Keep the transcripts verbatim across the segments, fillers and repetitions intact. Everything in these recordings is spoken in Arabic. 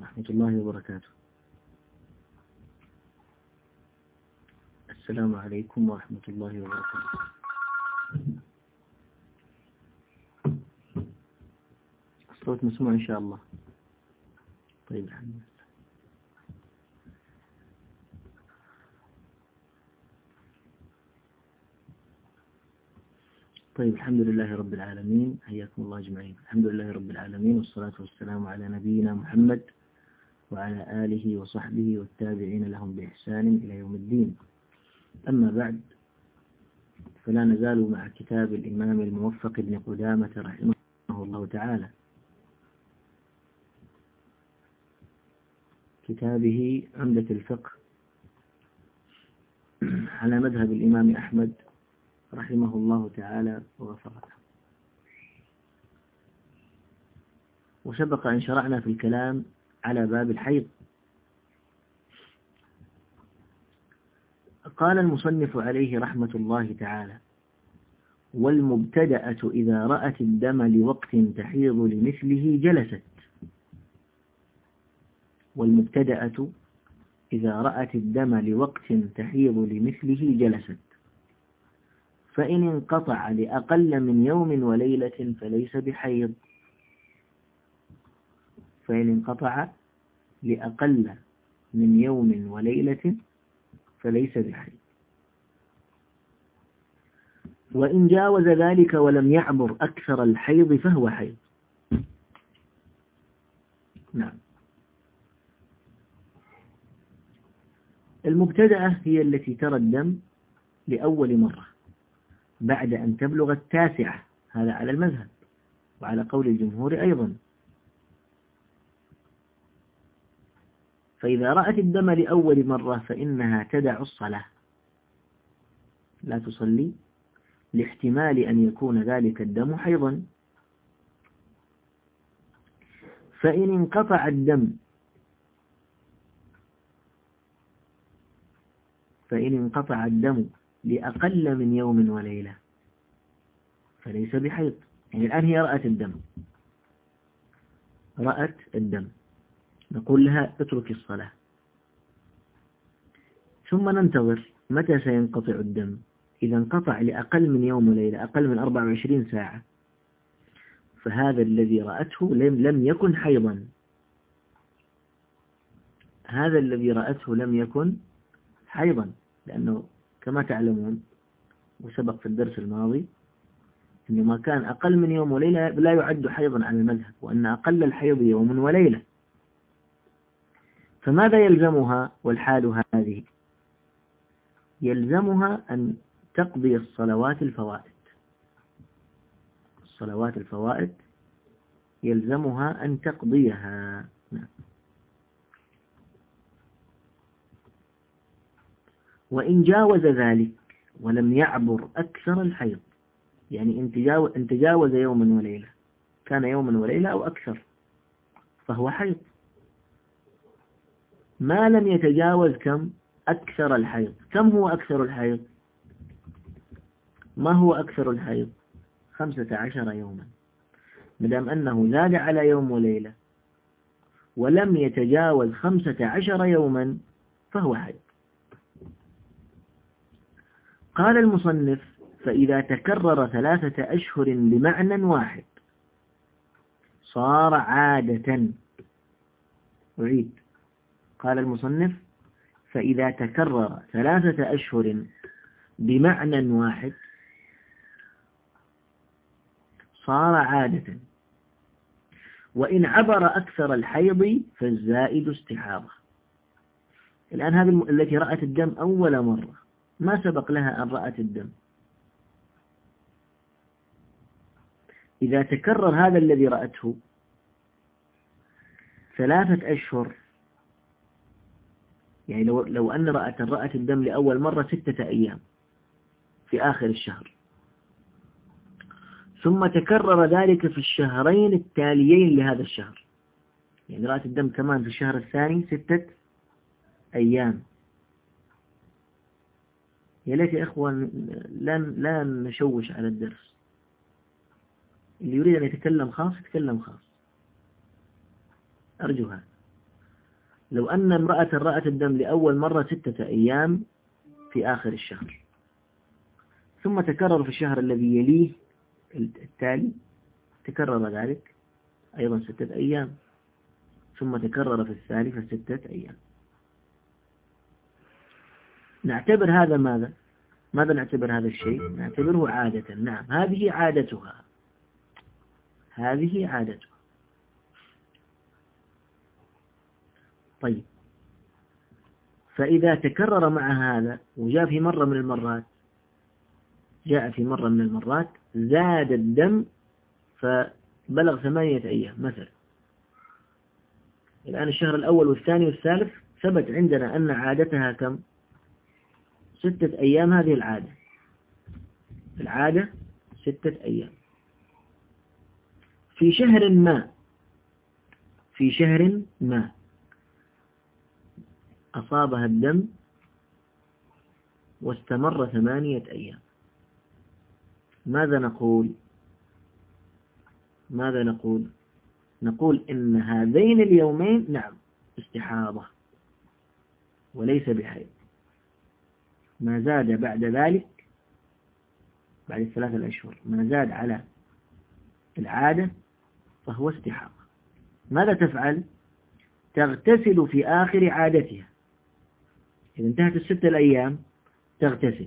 ورحمة الله وبركاته. السلام عليكم ورحمة الله وبركاته. الصوت مسموع إن شاء الله. طيب الحمد لله. طيب الحمد لله رب العالمين، حياكم الله أجمعين. الحمد لله رب العالمين، والصلاة والسلام على نبينا محمد وعلى آله وصحبه والتابعين لهم بإحسان إلى يوم الدين. أما بعد، فلا نزال مع كتاب الإمام الموفق ابن قدامة رحمه الله تعالى، كتابه عمدة الفقه على مذهب الإمام أحمد رحمه الله تعالى وغفر له. وسبق أن شرعنا في الكلام على باب الحيض. قال المصنف عليه رحمة الله تعالى: والمبتدأة إذا رأت الدم لوقت تحيض لمثله جلست. والمبتدأة إذا رأت الدم لوقت تحيض لمثله جلست، فإن انقطع لأقل من يوم وليلة فليس بحيض. فإن انقطع لأقل من يوم وليلة فليس بحيض. وإن جاوز ذلك ولم يعبر أكثر الحيض فهو حيض. نعم. المبتدأة هي التي ترى الدم لأول مرة بعد أن تبلغ التاسعة، هذا على المذهب وعلى قول الجمهور أيضا. فإذا رأت الدم لأول مرة فإنها تدع الصلاة، لا تصلي، لاحتمال أن يكون ذلك الدم حيضا. فإن انقطع الدم فإن انقطع الدم لأقل من يوم وليلة فليس بحيض. يعني الآن هي رأت الدم رأت الدم نقول لها اترك الصلاة، ثم ننتظر متى سينقطع الدم. إذا انقطع لأقل من يوم وليلة، أقل من أربع وعشرين ساعة، فهذا الذي رأته لم يكن حيضا. هذا الذي رأته لم يكن حيضا، لأنه كما تعلمون وسبق في الدرس الماضي أن ما كان أقل من يوم وليلة لا يعد حيضا على المذهب، وأن أقل الحيض يوم وليلة. فماذا يلزمها والحال هذه؟ يلزمها أن تقضي الصلوات الفوائد. الصلوات الفوائد يلزمها أن تقضيها. نعم. وإن جاوز ذلك ولم يعبر أكثر الحيض، يعني إن تجاوز يوما وليلة، كان يوما وليلة أو أكثر، فهو حيض. ما لم يتجاوز كم؟ أكثر الحيض. كم هو أكثر الحيض؟ ما هو أكثر الحيض؟ خمسة عشر يوما. مدام أنه زاد على يوم وليلة ولم يتجاوز خمسة عشر يوما فهو حيض. قال المصنف: فإذا تكرر ثلاثة أشهر بمعنى واحد صار عادة. أعيد. قال المصنف: فإذا تكرر ثلاثة أشهر بمعنى واحد صار عادة. وإن عبر أكثر الحيض فالزائد استحاضة. الآن هذه التي رأت الدم أول مرة، ما سبق لها أن رأت الدم. إذا تكرر هذا الذي رأته ثلاثة أشهر، يعني لو, لو أن رأت رأت الدم لأول مرة ستة أيام في آخر الشهر، ثم تكرر ذلك في الشهرين التاليين لهذا الشهر، يعني رأت الدم كمان في الشهر الثاني ستة أيام. يا ليت يا إخوان لا لا نشوش على الدرس. اللي يريد أن يتكلم خاص يتكلم خاص، أرجو هذا. لو أن امرأة رأت الدم لأول مرة ستة أيام في آخر الشهر، ثم تكرر في الشهر الذي يليه التالي، تكرر ذلك أيضا ستة أيام، ثم تكرر في الثالثة ستة أيام، نعتبر هذا ماذا؟ ماذا نعتبر هذا الشيء؟ نعتبره عادة. نعم، هذه عادتها، هذه عادتها. طيب، فإذا تكرر مع هذا وجاء في مرة من المرات جاء في مرة من المرات زاد الدم فبلغ ثمانية أيام مثلا، الآن الشهر الأول والثاني والثالث ثبت عندنا أن عادتها كم؟ ستة أيام. هذه العادة، العادة ستة أيام. في شهر ما في شهر ما أصابها الدم واستمر ثمانية أيام، ماذا نقول؟ ماذا نقول؟ نقول إن هذين اليومين نعم استحاضة وليس بحيض، ما زاد بعد ذلك بعد الثلاثة الأشهر ما زاد على العادة فهو استحاضة. ماذا تفعل؟ تغتسل في آخر عادتها، إذا انتهت الستة الأيام تغتسل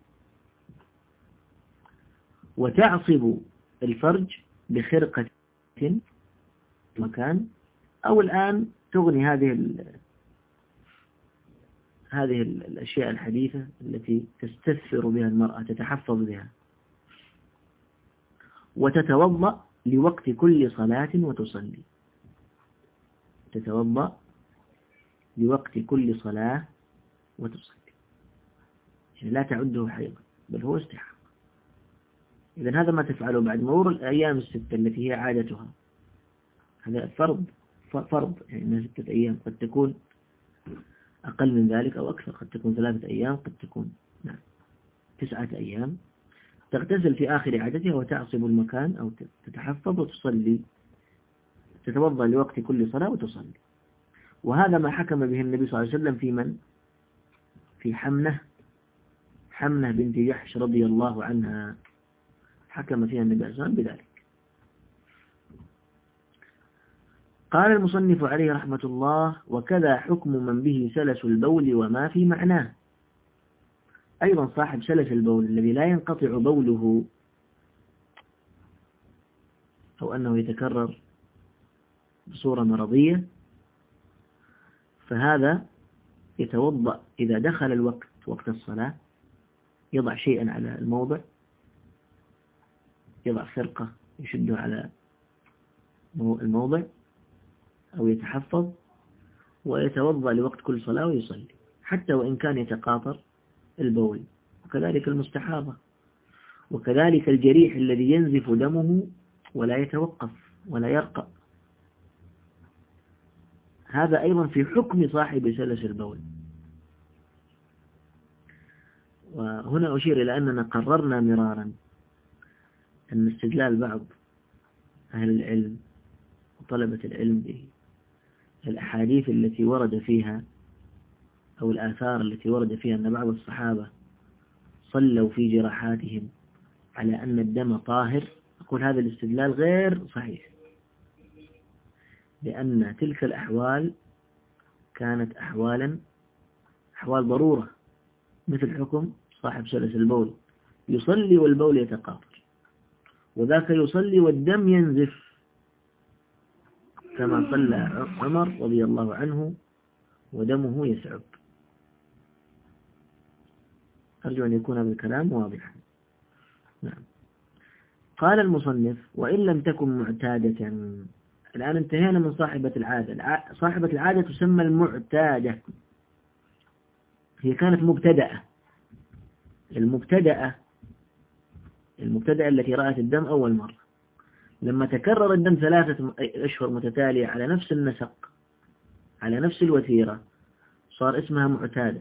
وتعصب الفرج بخرقة مكان، أو الآن تغني هذه ال... هذه الأشياء الحديثة التي تستثفر بها المرأة، تتحفظ بها، وتتوضأ لوقت كل صلاة وتصلي، تتوضأ لوقت كل صلاة وتصلي، يعني لا تعده حيضا بل هو استحاضة. إذن هذا ما تفعله بعد مرور الأيام الستة التي هي عادتها، هذا فرض فرض يعني إنها ستة أيام، قد تكون أقل من ذلك أو أكثر، قد تكون ثلاثة أيام، قد تكون نعم تسعة أيام. تغتسل في آخر عادتها وتعصب المكان أو تتحفظ وتصلي، تتوضأ لوقت كل صلاة وتصلي. وهذا ما حكم به النبي صلى الله عليه وسلم في من؟ في حمنة حمنة بنت جحش رضي الله عنها، حكم فيها النبي صلى الله عليه وسلم بذلك. قال المصنف عليه رحمة الله: وكذا حكم من به سلس البول وما في معناه. أيضا صاحب سلس البول الذي لا ينقطع بوله أو أنه يتكرر بصورة مرضية، فهذا يتوضأ إذا دخل الوقت وقت الصلاة، يضع شيئا على الموضع، يضع فرقة يشده على الموضع أو يتحفظ، ويتوضأ لوقت كل صلاة ويصلي حتى وإن كان يتقاطر البول. وكذلك المستحاضة، وكذلك الجريح الذي ينزف دمه ولا يتوقف ولا يرقى، هذا أيضا في حكم صاحب سلس البول. وهنا أشير إلى أننا قررنا مرارا أن استدلال بعض أهل العلم وطلبة العلم بالأحاديث التي ورد فيها أو الآثار التي ورد فيها أن بعض الصحابة صلوا في جراحاتهم على أن الدم طاهر، أقول هذا الاستدلال غير صحيح، لأن تلك الأحوال كانت أحوالا أحوال ضرورة، مثل حكم صاحب سلس البول، يصلي والبول يتقاطر، وذاك يصلي والدم ينزف كما صلى عمر رضي الله عنه ودمه يسعب. أرجو أن يكون هذا الكلام واضحا. نعم. قال المصنف: وإن لم تكن معتادة. الآن انتهينا من صاحبة العادة. صاحبة العادة تسمى المعتادة، هي كانت مبتدأة. المبتدأة المبتدأة التي رأت الدم أول مرة، لما تكرر الدم ثلاثة أشهر متتالية على نفس النسق على نفس الوتيرة صار اسمها معتادة.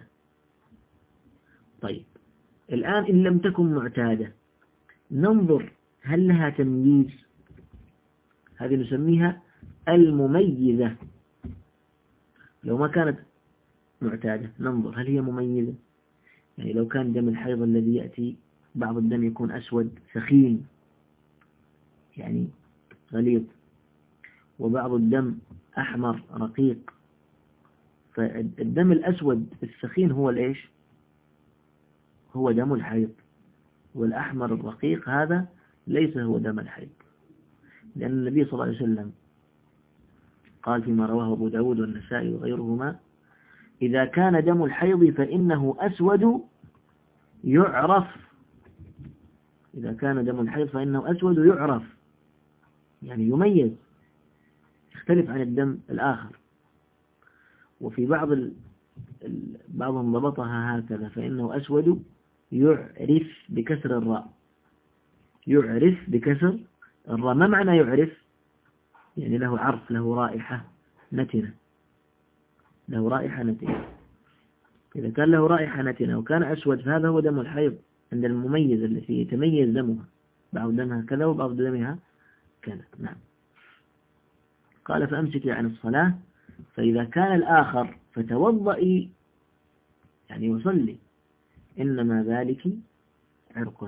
طيب، الآن إن لم تكن معتادة ننظر هل لها تمييز، هذه نسميها المميزة. لو ما كانت معتادة ننظر هل هي مميزة. يعني لو كان دم الحيض الذي يأتي بعض الدم يكون أسود ثخين يعني غليظ، وبعض الدم أحمر رقيق، فالدم الأسود الثخين هو الإيش؟ هو دم الحيض، والأحمر الرقيق هذا ليس هو دم الحيض، لأن النبي صلى الله عليه وسلم قال فيما رواه أبو داود والنسائي وغيرهما: إذا كان دم الحيض فإنه أسود يعرف. إذا كان دم الحيض فإنه أسود يعرف، يعني يميز، يختلف عن الدم الآخر. وفي بعض ال... بعضهم ضبطها هكذا: فإنه أسود يعرف بكسر الراء. يعرف بكسر الراء. ما معنى يعرف؟ يعني له عرف، له رائحة نتنة، له رائحة نتنة. إذا كان له رائحة نتنة وكان أسود فهذا هو دم الحيض عند المميز التي يتميز دمها، بعض دمها كذا وبعض دمها كذا. نعم. قال: فأمسكي عن الصلاة، فإذا كان الآخر فتوضئي، يعني وصلي، إنما ذلك عرق.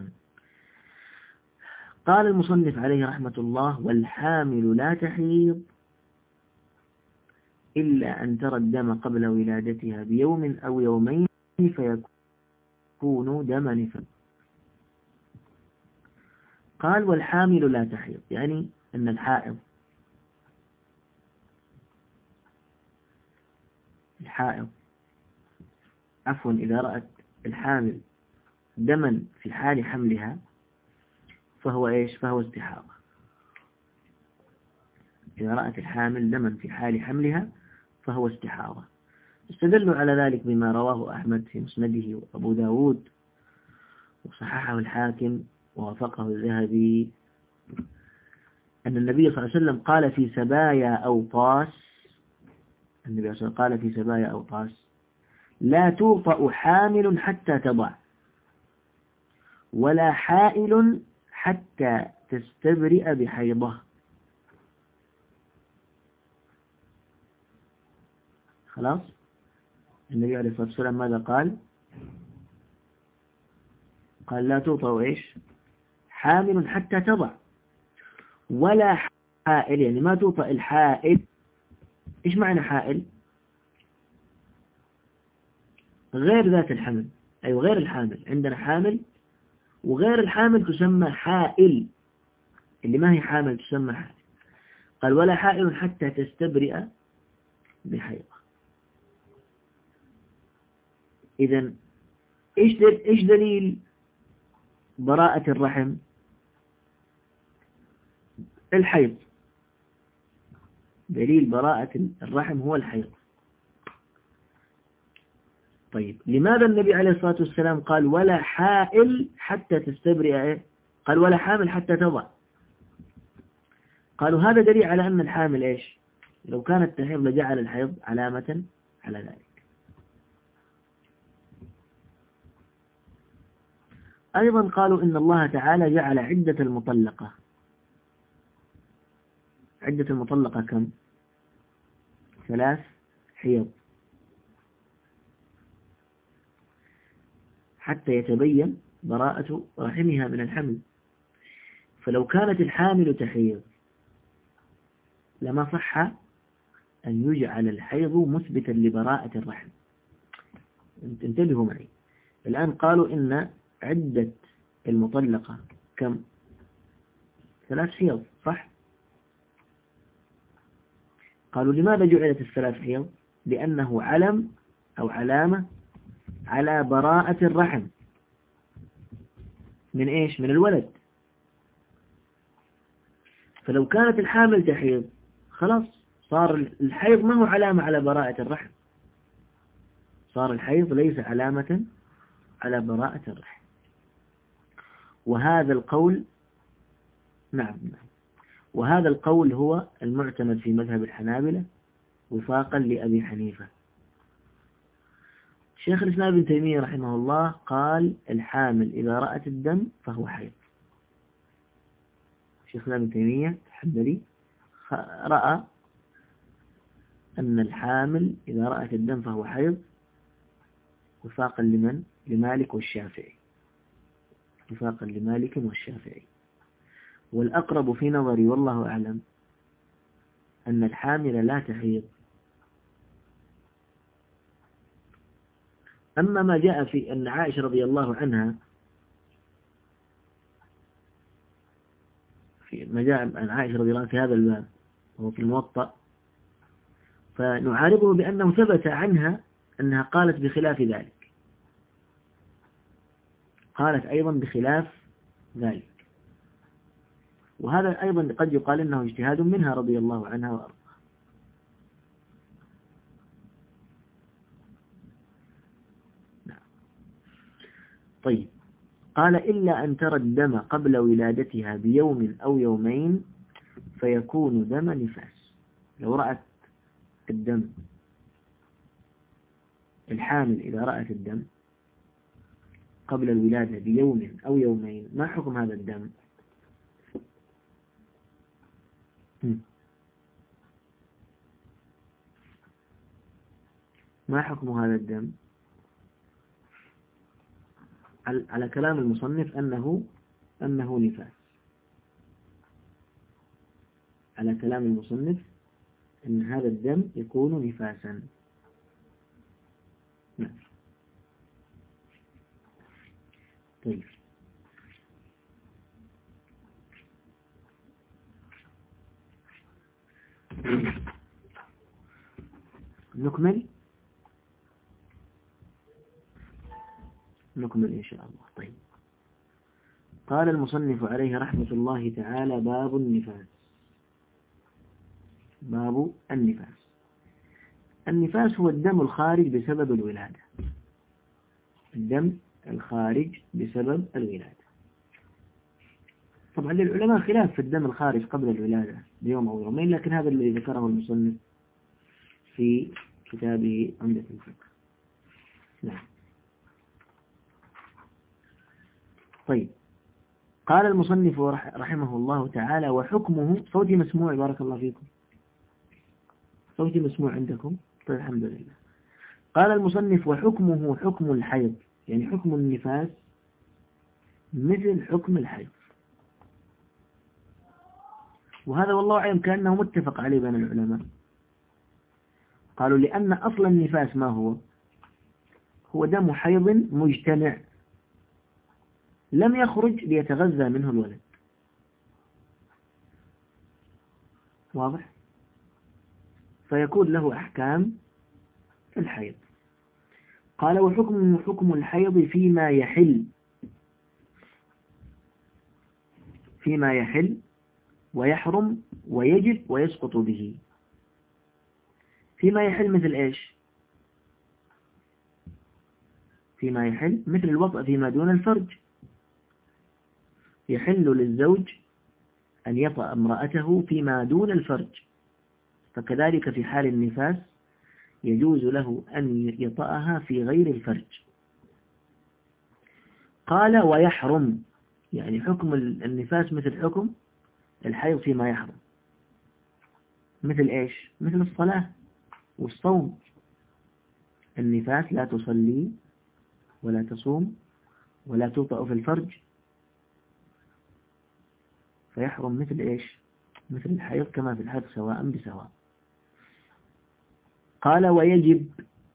قال المصنف عليه رحمة الله: والحامل لا تحيض إلا أن ترى الدم قبل ولادتها بيوم أو يومين فيكون دم نفاس. قال: والحامل لا تحيض، يعني أن الحائض الحائض عفوا إذا رأت الحامل دما في حال حملها فهو إيش؟ فهو استحاضة. إذا رأت الحامل دما في حال حملها فهو استحاضة. استدلوا على ذلك بما رواه أحمد في مسنده وأبو داود وصححه الحاكم ووافقه الذهبي أن النبي صلى الله عليه وسلم قال في سبايا أوطاس النبي صلى الله عليه وسلم قال في سبايا أوطاس: لا توطأ حامل حتى تضع، ولا حائل حتى تستبرئ بحيضه. خلاص. النبي عليه الصلاة والسلام ماذا قال؟ قال: لا توطأ إيش؟ حامل حتى تضع، ولا حائل، يعني ما توطأ الحائل. إيش معنى حائل؟ غير ذات الحمل، أي أيوة غير الحامل. عندنا حامل وغير الحامل تسمى حائل، اللي ما هي حامل تسمى حائل. قال: ولا حائل حتى تستبرئ بحيضة. إذن إيش إيش دليل براءة الرحم؟ الحيض. دليل براءة الرحم هو الحيض. طيب، لماذا النبي عليه الصلاة والسلام قال ولا حائل حتى تستبرئ إيه؟ قال ولا حامل حتى تضع. قالوا هذا دليل على أن الحامل إيش؟ لو كانت تحيض لجعل الحيض علامة على ذلك. أيضا قالوا إن الله تعالى جعل عدة المطلقة عدة المطلقة كم؟ ثلاث حيض، حتى يتبين براءة رحمها من الحمل. فلو كانت الحامل تحيض لما صح أن يجعل الحيض مثبتا لبراءة الرحم. انتبهوا معي. الآن قالوا إن عدة المطلقة كم؟ ثلاث حيض، صح؟ قالوا لماذا جعلت الثلاث حيض؟ لأنه علم أو علامة على براءة الرحم من إيش؟ من الولد. فلو كانت الحامل تحيض خلاص صار الحيض ما هو علامة على براءة الرحم، صار الحيض ليس علامة على براءة الرحم. وهذا القول نعم نعم وهذا القول هو المعتمد في مذهب الحنابلة وفاقا لأبي حنيفة. شيخ الإسلام ابن تيمية رحمه الله قال الحامل إذا رأت الدم فهو حيض. شيخ الإسلام ابن تيمية الحنبلي رأى أن الحامل إذا رأت الدم فهو حيض وفاقا لمن؟ لمالك والشافعي، وفاقا لمالك والشافعي. والأقرب في نظري والله أعلم أن الحامل لا تحيض. أما ما جاء في أن عائشة رضي الله عنها، في ما جاء عن عائشة رضي الله عنها في هذا الباب وهو في الموطأ، فنعارضه بأنه ثبت عنها أنها قالت بخلاف ذلك، قالت أيضا بخلاف ذلك، وهذا أيضا قد يقال إنه اجتهاد منها رضي الله عنها وأرضاها. نعم. طيب، قال إلا أن ترى الدم قبل ولادتها بيوم أو يومين فيكون دم نفاس. لو رأت الدم، الحامل إذا رأت الدم قبل الولادة بيوم أو يومين، ما حكم هذا الدم؟ ما حكم هذا الدم؟ على كلام المصنف أنه أنه نفاس، على كلام المصنف أن هذا الدم يكون نفاسا. نعم. طيب، نكمل نكمل إن شاء الله. طيب، قال المصنف عليه رحمة الله تعالى: باب النفاس. باب النفاس. النفاس هو الدم الخارج بسبب الولادة، الدم الخارج بسبب الولادة. طبعا للعلماء خلاف في الدم الخارج قبل الولادة بيوم أو يومين، لكن هذا الذي ذكره المصنف في كتابه عمدة الفقه. نعم. طيب، قال المصنف رحمه الله تعالى: وحكمه. صوتي مسموع؟ بارك الله فيكم. صوتي مسموع عندكم؟ طيب، الحمد لله. قال المصنف: وحكمه حكم الحيض، يعني حكم النفاس مثل حكم الحيض. وهذا والله أعلم كأنه متفق عليه بين العلماء. قالوا لأن أصل النفاس ما هو؟ هو دم حيض مجتمع لم يخرج ليتغذى منه الولد. واضح؟ فيكون له أحكام الحيض. قال: وحكم حكم الحيض فيما يحل فيما يحل ويحرم ويجب ويسقط به. فيما يحل مثل إيش؟ فيما يحل مثل الوطأ فيما دون الفرج. يحل للزوج أن يطأ امرأته فيما دون الفرج، فكذلك في حال النفاس يجوز له أن يطأها في غير الفرج. قال: ويحرم، يعني حكم النفاس مثل حكم الحيض فيما يحرم. مثل إيش؟ مثل الصلاة والصوم. النفاس لا تصلي ولا تصوم ولا توطأ في الفرج، فيحرم مثل إيش؟ مثل الحيض كما في الحيض سواء بسواء. قال: ويجب،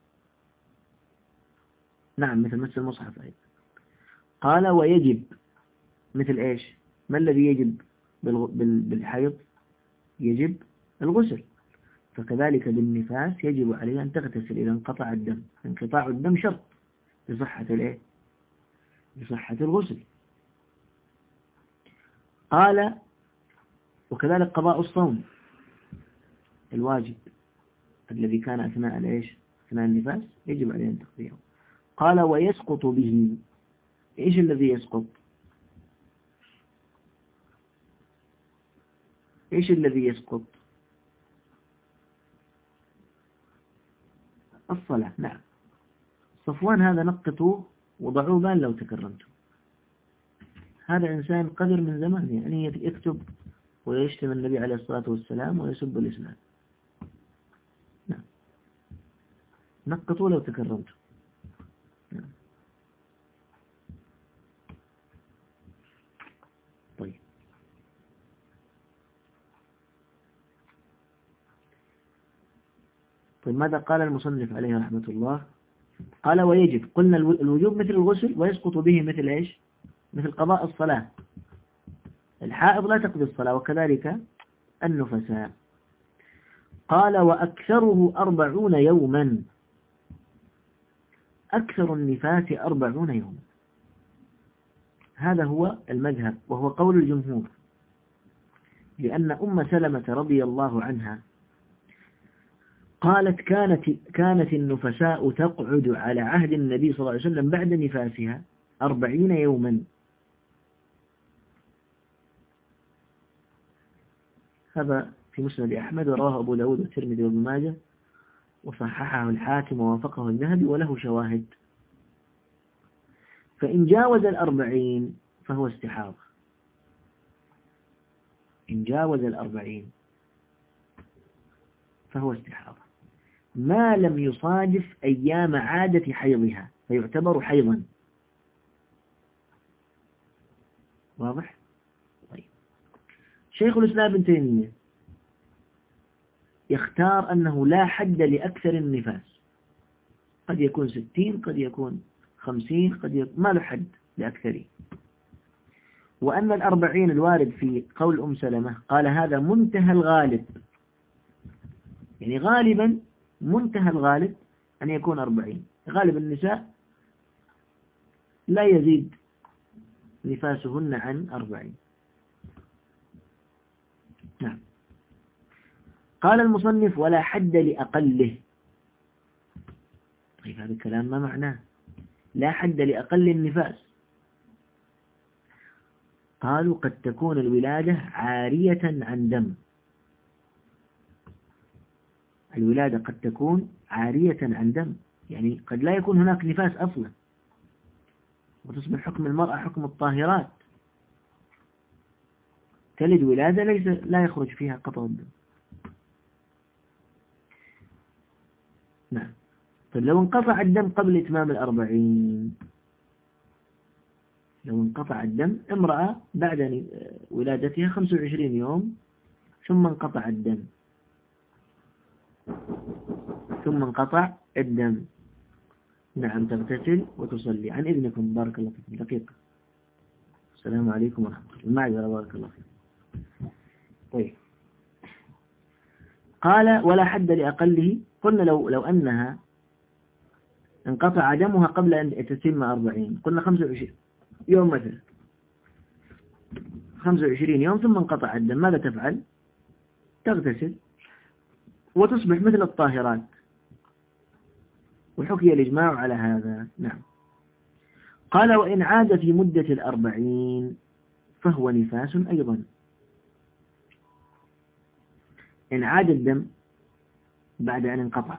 نعم مثل مثل المصحف أيضا. قال: ويجب مثل إيش؟ ما الذي يجب بالحيض؟ يجب الغسل، فكذلك بالنفاس يجب عليه أن تغتسل إذا انقطع الدم. انقطاع الدم شرط لصحة الإيه؟ لصحة الغسل. قال: وكذلك قضاء الصوم الواجب الذي كان أثناء الإيش؟ أثناء النفاس يجب عليه أن تقضيه. قال: ويسقط به. إيش الذي يسقط؟ إيش الذي يسقط؟ الصلاة. نعم. صفوان هذا نقطوه وضعوه بال لو تكرمتم. هذا إنسان قذر من زمان، يعني يكتب ويشتم النبي عليه الصلاة والسلام ويسب الإسلام. نعم. نقطوا لو تكرمتم. طيب طيب ماذا قال المصنف عليه رحمة الله؟ قال ويجب، قلنا الوجوب مثل الغسل ويسقط به مثل إيش؟ مثل قضاء الصلاة. الحائض لا تقضي الصلاة وكذلك النفساء. قال وأكثره أربعون يوما، أكثر النفاس أربعون يوما، هذا هو المذهب وهو قول الجمهور، لأن أم سلمة رضي الله عنها قالت كانت كانت النفساء تقعد على عهد النبي صلى الله عليه وسلم بعد نفاسها أربعين يوما. هذا في مسند أحمد ورواه أبو داود والترمذي وابن ماجه وصححه الحاكم ووافقه الذهبي وله شواهد. فإن جاوز الأربعين فهو استحاضة، إن جاوز الأربعين فهو استحاضة ما لم يصادف أيام عادة حيضها فيعتبر حيضا. واضح؟ طيب. شيخ الإسلام ابن تيمية يختار أنه لا حد لأكثر النفاس، قد يكون ستين قد يكون خمسين قد يكون ما له حد لأكثره، وأن الأربعين الوارد في قول أم سلمة قال هذا منتهى الغالب، يعني غالبا منتهى الغالب أن يكون أربعين، غالب النساء لا يزيد نفاسهن عن أربعين. نعم. قال المصنف ولا حد لأقله. طيب هذا الكلام ما معناه؟ لا حد لأقل النفاس. قالوا قد تكون الولادة عارية عن دم، الولادة قد تكون عارية عن دم، يعني قد لا يكون هناك نفاس أصلا وتصبح حكم المرأة حكم الطاهرات، تلد ولادة ليس لا يخرج فيها قطع الدم. نعم. طيب لو انقطع الدم قبل إتمام الأربعين، لو انقطع الدم، امرأة بعد ولادتها خمسة وعشرين يوم ثم انقطع الدم ثم انقطع الدم نعم تغتسل وتصلي. عن إذنكم بارك الله فيكم دقيقة. السلام عليكم ورحمة الله. المعذرة بارك الله فيكم. طيب قال ولا حد لأقله. قلنا لو لو أنها انقطع دمها قبل أن تتم أربعين، قلنا خمسة وعشرين يوم مثلا، خمسة وعشرين يوم ثم انقطع الدم، ماذا تفعل؟ تغتسل وتصبح مثل الطاهرات، وحكي الإجماع على هذا. نعم. قال وإن عاد في مدة الأربعين فهو نفاس أيضا. إن عاد الدم بعد أن انقطع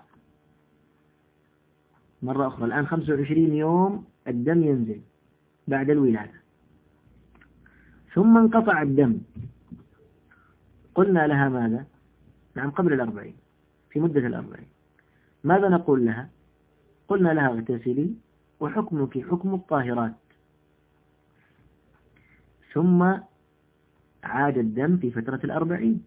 مرة أخرى، الآن خمسة وعشرين يوم الدم ينزل بعد الولادة ثم انقطع الدم، قلنا لها ماذا؟ نعم قبل الأربعين في مدة الأربعين، ماذا نقول لها؟ قلنا لها اغتسلي وحكمك حكم الطاهرات. ثم عاد الدم في فترة الأربعين،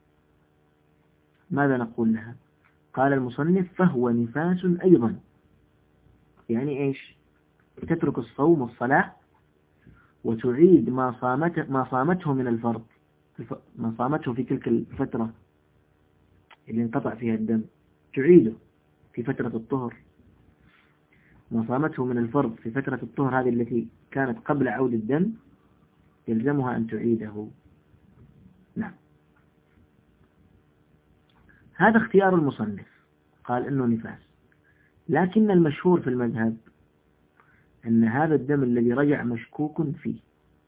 ماذا نقول لها؟ قال المصنف فهو نفاس أيضا، يعني إيش؟ تترك الصوم والصلاة وتعيد ما صامته ما صامته من الفرض، ما صامته في تلك الفترة اللي انقطع فيها الدم، تعيده في فترة الطهر، ما صامته من الفرض في فترة الطهر هذه التي كانت قبل عود الدم يلزمها أن تعيده. نعم. هذا اختيار المصنف، قال إنه نفاس، لكن المشهور في المذهب أن هذا الدم الذي رجع مشكوك فيه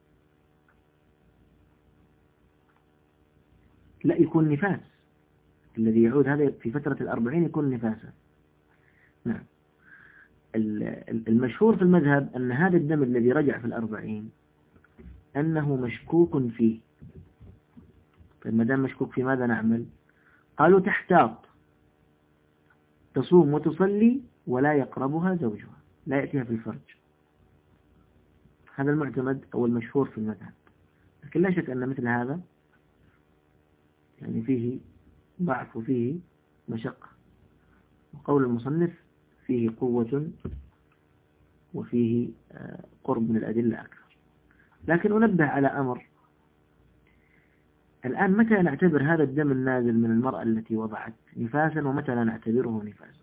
لا يكون نفاس، الذي يعود هذا في فترة الأربعين يكون نفاسا. نعم. المشهور في المذهب أن هذا الدم الذي رجع في الأربعين أنه مشكوك فيه. طيب ما دام مشكوك فيه ماذا نعمل؟ قالوا تحتاط، تصوم وتصلي ولا يقربها زوجها، لا يأتيها في الفرج. هذا المعتمد أو المشهور في المذهب، لكن لا شك أن مثل هذا يعني فيه ضعف وفيه مشقة، وقول المصنف فيه قوة وفيه قرب من الأدلة أكثر. لكن أنبه على أمر، الآن متى نعتبر هذا الدم النازل من المرأة التي وضعت نفاسا ومتى لا نعتبره نفاسا؟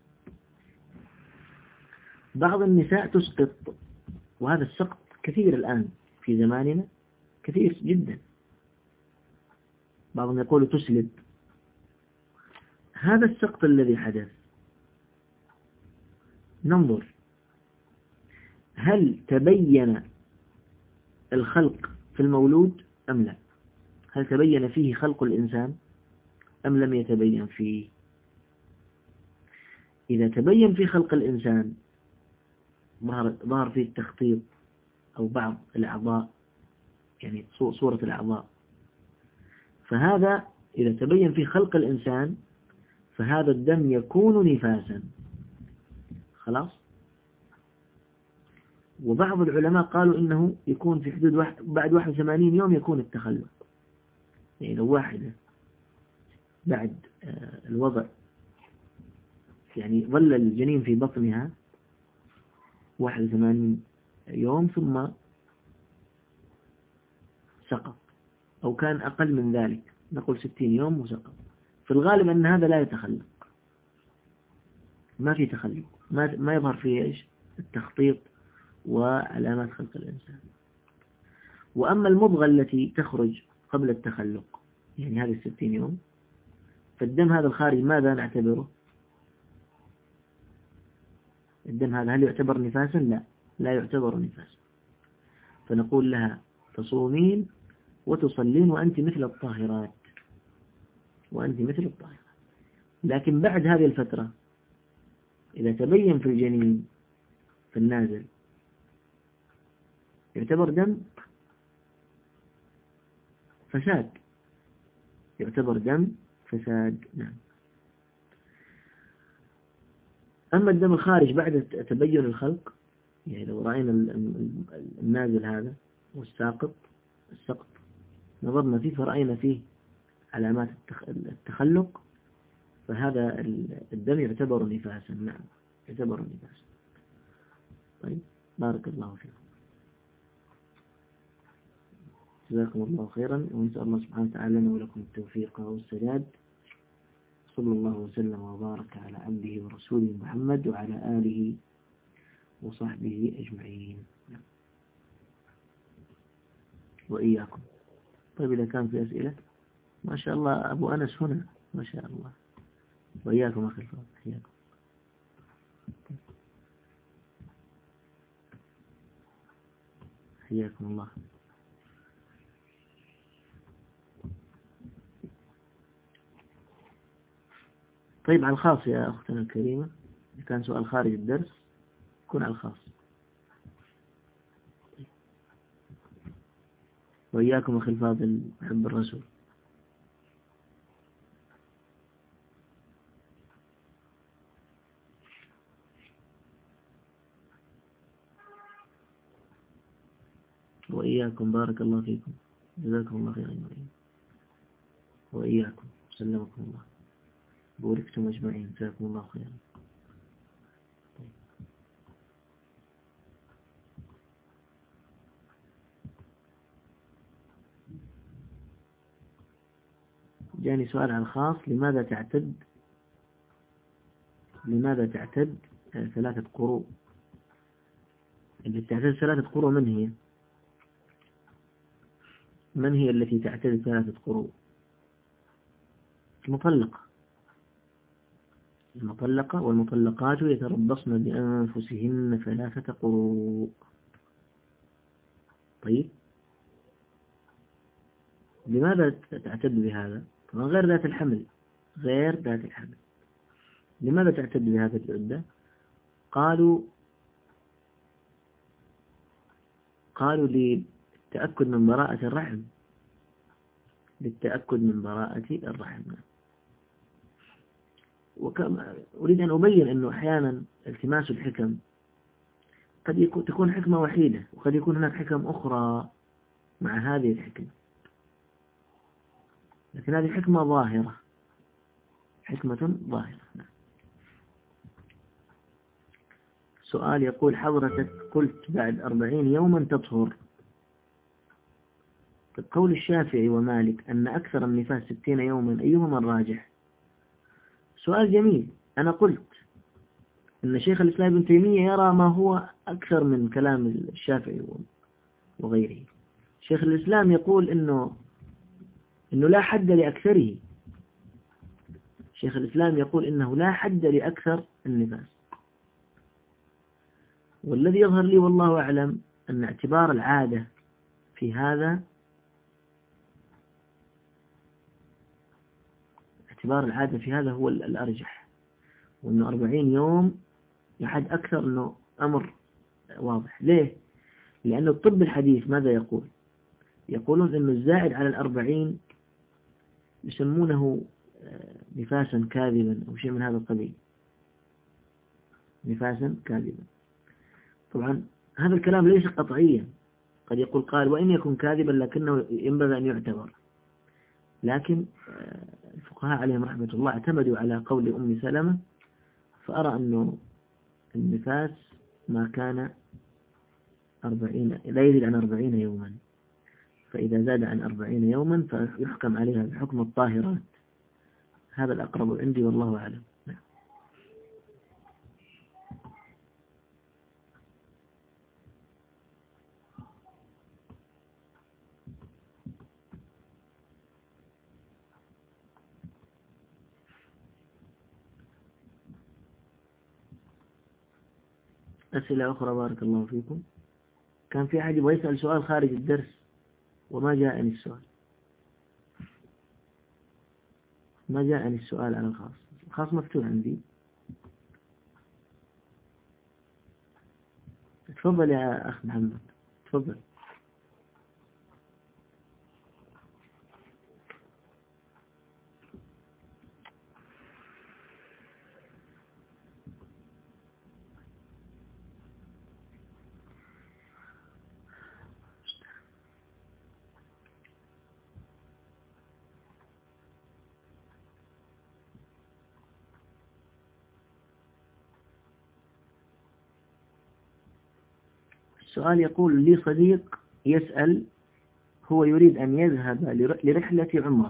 بعض النساء تسقط، وهذا السقط كثير الآن في زماننا، كثير جدا. بعضهم يقول تسلب. هذا السقط الذي حدث ننظر هل تبين الخلق في المولود أم لا، هل تبين فيه خلق الإنسان أم لم يتبين فيه. إذا تبين في خلق الإنسان، ظهر فيه التخطيط أو بعض الأعضاء، يعني صورة الأعضاء، فهذا إذا تبين في خلق الإنسان فهذا الدم يكون نفاسا خلاص. وبعض العلماء قالوا إنه يكون في حدود واحد بعد واحد وثمانين يوم يكون التخلق، يعني لو واحدة بعد الوضع يعني ظل الجنين في بطنها واحد وثمانين يوم ثم سقط، أو كان أقل من ذلك نقول ستين يوم وسقط، في الغالب أن هذا لا يتخلق، ما في تخلق، ما ما يظهر فيه إيش التخطيط وعلامات خلق الإنسان. وأما المضغة التي تخرج قبل التخلق، يعني هذه الستين يوم، فالدم هذا الخارج ماذا نعتبره؟ الدم هذا هل يعتبر نفاسا؟ لا، لا يعتبر نفاسا. فنقول لها تصومين وتصلين وأنت مثل الطاهرات، وأنت مثل الطاهرات. لكن بعد هذه الفترة إذا تبين في الجنين في النازل يعتبر دم فساد، يعتبر دم فساد. نعم. أما الدم الخارج بعد تبين الخلق، يعني لو رأينا النازل هذا والساقط السقط نظرنا فيه فرأينا فيه علامات التخلق، فهذا الدم يعتبر نفاسا. نعم، يعتبر نفاسا. طيب، بارك الله فيكم، جزاكم الله خيرا، ونسأل الله سبحانه وتعالى لنا ولكم التوفيق والسداد. صلى الله وسلم وبارك على عبده ورسوله محمد وعلى آله وصحبه أجمعين وإياكم. طيب، إذا كان في أسئلة، ما شاء الله أبو أنس هنا، ما شاء الله. وإياكم أخي الفاضل، حياكم. حياكم الله. طيب، على الخاص يا أختنا الكريمة، إذا كان سؤال خارج الدرس يكون على الخاص. وإياكم أخي الفاضل محب الرسول. وإياكم، بارك الله فيكم، جزاكم الله خيرا. وإياكم، سلمكم الله، بوركتم أجمعين، جزاكم الله خيرا. جاني سؤال عن الخاص، لماذا تعتد لماذا تعتد ثلاثة قروء؟ اللي تعتد ثلاثة قروء من هي؟ من هي التي تعتد ثلاثة قروء؟ المطلقة. المطلقة والمطلقات يتربصن بأنفسهن ثلاثة قروء. طيب، لماذا تعتد بهذا؟ طبعا غير ذات الحمل، غير ذات الحمل. لماذا تعتد بهذه العدة؟ قالوا قالوا للتأكد من براءة الرحم، للتأكد من براءة الرحم. وكما أريد أن أبين أنه أحيانا التماس الحكم قد تكون حكمة وحيدة، وقد يكون هناك حكم أخرى مع هذه الحكمة، لكن هذه حكمة ظاهرة، حكمة ظاهرة. سؤال يقول حضرتك قلت بعد أربعين يوما تطهر، قول الشافعي ومالك أن أكثر النفاس ستين يوما أيهما الراجح؟ سؤال جميل. أنا قلت أن شيخ الإسلام ابن تيمية يرى ما هو أكثر من كلام الشافعي وغيره. شيخ الإسلام يقول إنه إنه لا حد لأكثره. شيخ الإسلام يقول إنه لا حد لأكثر النفاس، والذي يظهر لي والله أعلم أن اعتبار العادة في هذا اعتبار العادة في هذا هو الأرجح، وأنه أربعين يوم لحد أكثر أنه أمر واضح. ليه؟ لأن الطب الحديث ماذا يقول؟ يقولون أنه الزائد على الأربعين يسمونه نفاسا كاذبا أو شيء من هذا القبيل، نفاسا كاذبا. طبعا هذا الكلام ليس قطعيا، قد يقول قال وإن يكن كاذبا لكنه ينبغي أن يعتبر، لكن الفقهاء عليهم رحمة الله اعتمدوا على قول أم سلمة، فأرى أنه النفاس ما كان أربعين لا يزيد عن أربعين يوما، فإذا زاد عن أربعين يوما فيحكم عليها بحكم الطاهرات. هذا الأقرب عندي والله أعلم. أسئلة أخرى بارك الله فيكم. كان في أحد يبغى يسأل سؤال خارج الدرس وما جاءني السؤال، ما جاءني السؤال على الخاص، الخاص مفتوح عندي. تفضل يا أخ محمد، تفضل. السؤال يقول لي صديق يسأل، هو يريد أن يذهب لرحلة عمره،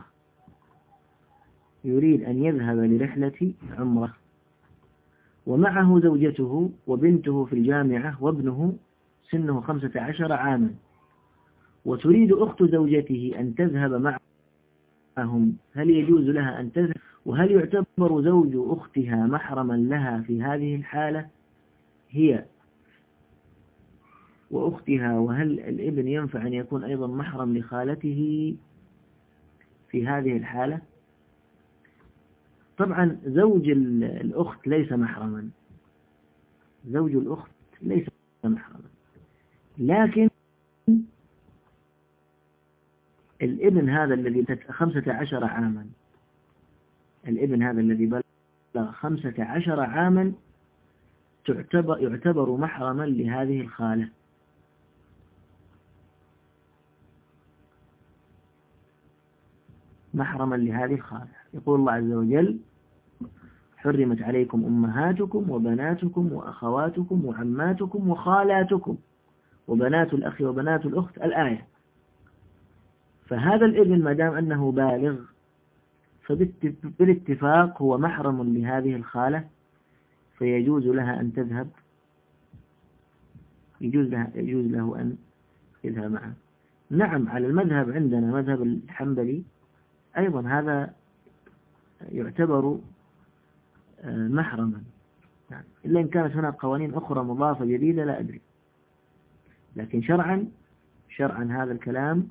يريد أن يذهب لرحلة عمره ومعه زوجته وبنته في الجامعة وابنه سنه خمسة عشر عاما، وتريد أخت زوجته أن تذهب معهم، هل يجوز لها أن تذهب؟ وهل يعتبر زوج أختها محرما لها في هذه الحالة هي وأختها؟ وهل الابن ينفع أن يكون أيضا محرم لخالته في هذه الحالة؟ طبعا زوج الأخت ليس محرما، زوج الأخت ليس محرما، لكن الابن هذا الذي خمسة عشر عاما، الابن هذا الذي بلغ خمسة عشر عاما تعتبر يعتبر محرما لهذه الخالة. محرما لهذه الخالة. يقول الله عز وجل حرمت عليكم أمهاتكم وبناتكم وأخواتكم وعماتكم وخالاتكم وبنات الأخ وبنات الأخت، الآية. فهذا الابن ما دام أنه بالغ فبالاتفاق هو محرم لهذه الخالة، فيجوز لها أن تذهب، يجوز له, يجوز له أن يذهب معه. نعم، على المذهب عندنا مذهب الحنبلي أيضا هذا يعتبر محرما، يعني إلا إن كانت هناك قوانين أخرى مضافة جديدة لا أدري، لكن شرعا شرعا هذا الكلام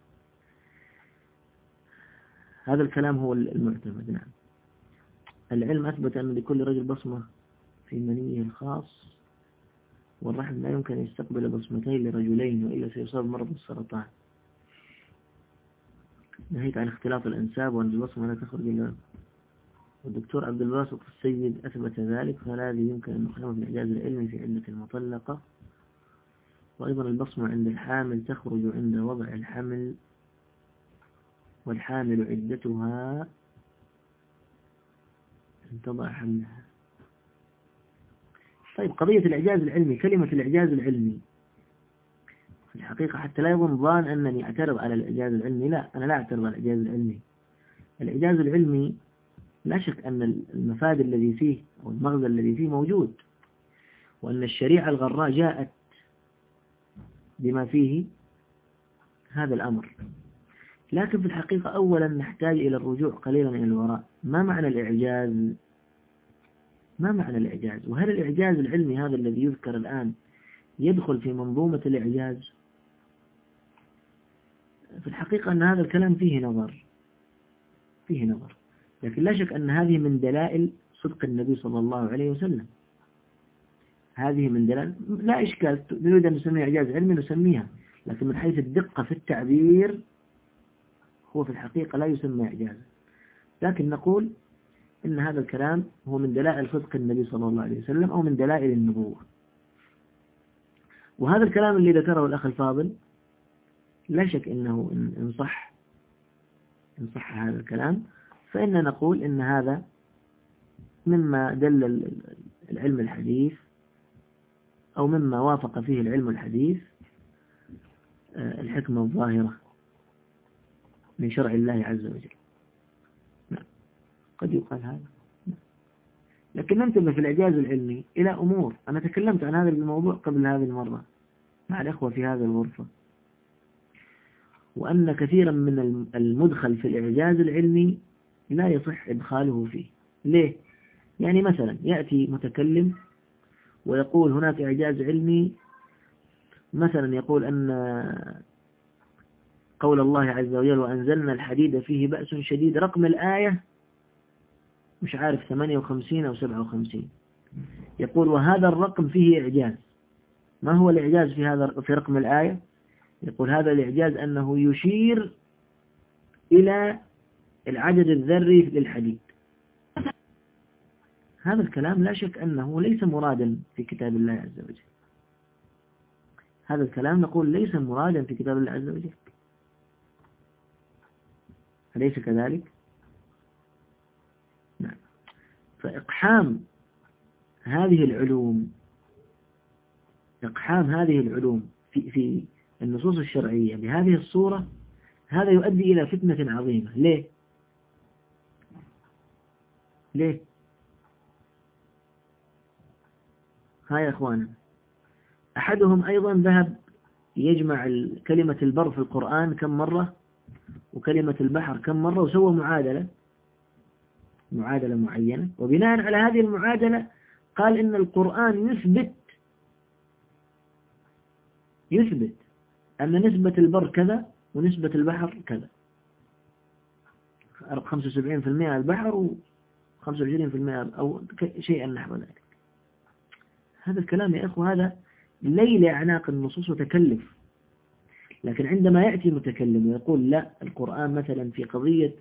هذا الكلام هو المعتمد. نعم. العلم أثبت أن لكل رجل بصمة في منيه الخاص، والرحم لا يمكن أن يستقبل بصمتين لرجلين وإلا سيصاب مرض السرطان. نهيك عن اختلاط الأنساب وأن البصمة لا تخرج إلا والدكتور عبد الباسط السيد أثبت ذلك، فالذي يمكن أن نقيمه في الإعجاز العلمي في عدة المطلقة. وأيضا البصمة عند الحامل تخرج عند وضع الحمل، والحامل عدتها أن تضع حملها. طيب، قضية الإعجاز العلمي، كلمة الإعجاز العلمي في الحقيقة حتى لا يظن ظان أنني أعترض على الإعجاز العلمي، لا، أنا لا أعترض على الإعجاز العلمي. الإعجاز العلمي لا شك أن المفاد الذي فيه أو المغزى الذي فيه موجود، وأن الشريعة الغراء جاءت بما فيه هذا الأمر. لكن في الحقيقة أولا نحتاج إلى الرجوع قليلا إلى الوراء. ما معنى الإعجاز؟ ما معنى الإعجاز؟ وهل الإعجاز العلمي هذا الذي يذكر الآن يدخل في منظومة الإعجاز؟ في الحقيقة أن هذا الكلام فيه نظر فيه نظر لكن لا شك أن هذه من دلائل صدق النبي صلى الله عليه وسلم. هذه من دلائل، لا إشكال، نريد أن نسميها إعجاز علمي نسميها، لكن من حيث الدقة في التعبير هو في الحقيقة لا يسمى إعجازا. لكن نقول إن هذا الكلام هو من دلائل صدق النبي صلى الله عليه وسلم أو من دلائل النبوة. وهذا الكلام اللي ذكره الأخ الفاضل لا شك إنه إن صح إن صح هذا الكلام، فإن نقول إن هذا مما دل العلم الحديث أو مما وافق فيه العلم الحديث الحكمة الظاهرة من شرع الله عز وجل. نعم، قد يقال هذا. لكن ننتبه في الإعجاز العلمي إلى أمور. أنا تكلمت عن هذا الموضوع قبل هذه المرة مع الأخوة في هذه الغرفة، وأن كثيرا من المدخل في الإعجاز العلمي لا يصح إدخاله فيه. ليه؟ يعني مثلا يأتي متكلم ويقول هناك إعجاز علمي، مثلا يقول أن قول الله عز وجل وأنزلنا الحديد فيه بأس شديد، رقم الآية مش عارف ثمانية وخمسين أو سبعة وخمسين، يقول وهذا الرقم فيه إعجاز. ما هو الإعجاز في هذا في رقم الآية؟ يقول هذا الإعجاز أنه يشير إلى العدد الذري للحديد. هذا الكلام لا شك أنه ليس مرادا في كتاب الله عز وجل. هذا الكلام نقول ليس مرادا في كتاب الله عز وجل، أليس كذلك؟ نعم. فإقحام هذه العلوم إقحام هذه العلوم في في النصوص الشرعية بهذه الصورة، هذا يؤدي إلى فتنة عظيمة. ليه؟ ليه؟ ها يا أخوانا، أحدهم أيضا ذهب يجمع كلمة البر في القرآن كم مرة وكلمة البحر كم مرة، وسوى معادلة معادلة معينة، وبناء على هذه المعادلة قال إن القرآن يثبت يثبت أن نسبة البر كذا ونسبة البحر كذا، خمسة وسبعين بالمئة البحر وخمسة وعشرين بالمئة أو شيئا نحو ذلك. هذا الكلام يا أخوة هذا ليل أعناق النصوص وتكلف. لكن عندما يأتي متكلم ويقول لا، القرآن مثلا في قضية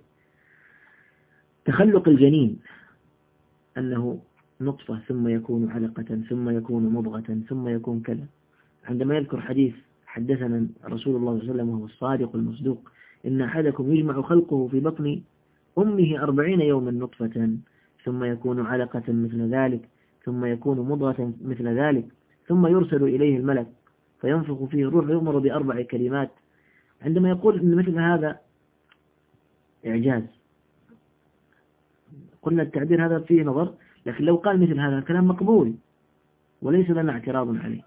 تخلق الجنين أنه نطفة ثم يكون علقة ثم يكون مضغة ثم يكون كذا، عندما يذكر حديث حدثنا رسول الله صلى الله عليه وسلم وهو الصادق المصدوق إن أحدكم يجمع خلقه في بطن أمه أربعين يوما نطفة ثم يكون علقة مثل ذلك ثم يكون مضغة مثل ذلك ثم يرسل إليه الملك فينفخ فيه الروح ويؤمر بأربع كلمات، عندما يقول إن مثل هذا إعجاز، قلنا التعبير هذا فيه نظر، لكن لو قال مثل هذا الكلام مقبول وليس لنا اعتراض عليه،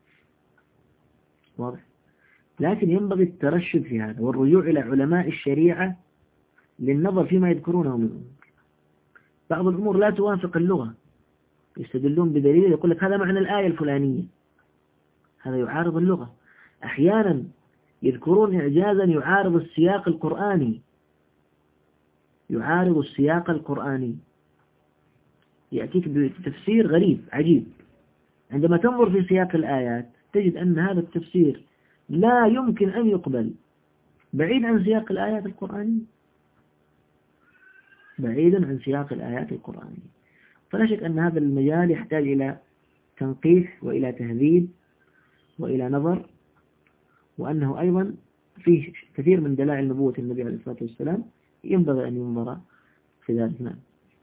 واضح. لكن ينبغي الترشد في هذا والرجوع إلى علماء الشريعة للنظر فيما يذكرونه من الأمور. بعض الأمور لا توافق اللغة، يستدلون بدليل يقول لك هذا معنى الآية الفلانية، هذا يعارض اللغة. أحيانا يذكرون إعجازا يعارض السياق القرآني يعارض السياق القرآني يأتيك بتفسير غريب عجيب، عندما تنظر في سياق الآيات تجد أن هذا التفسير لا يمكن أن يقبل بعيد عن سياق الآيات القرآنية. بعيد عن سياق الآيات القرآنية. فلا شك أن هذا المجال يحتاج إلى تنقيح وإلى تهذيب وإلى نظر، وأنه أيضا فيه كثير من دلائل نبوة النبي عليه الصلاة والسلام ينبغي أن ينظر في ذلك. نعم.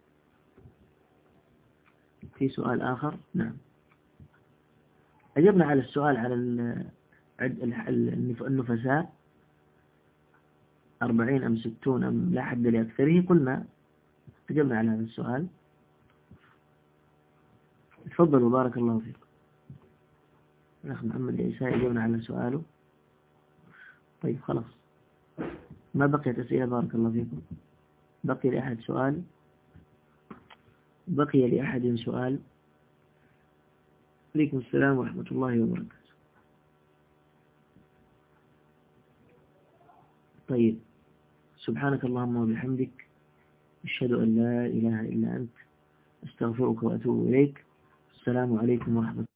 في سؤال آخر. نعم. أجبنا على السؤال على النفساء أربعين أم ستون أم لا حد لأكثره، قلنا أجبنا على هذا السؤال. تفضلوا بارك الله فيكم. الأخ محمد عيسى أجبنا على سؤاله. طيب خلاص، ما بقيت أسئلة بارك الله فيكم. بقي لأحد سؤال؟ بقي لأحد سؤال؟ عليكم السلام ورحمة الله وبركاته. طيب، سبحانك اللهم وبحمدك، أشهد أن لا إله إلا أنت، أستغفرك وأتوب إليك. السلام عليكم ورحمة الله.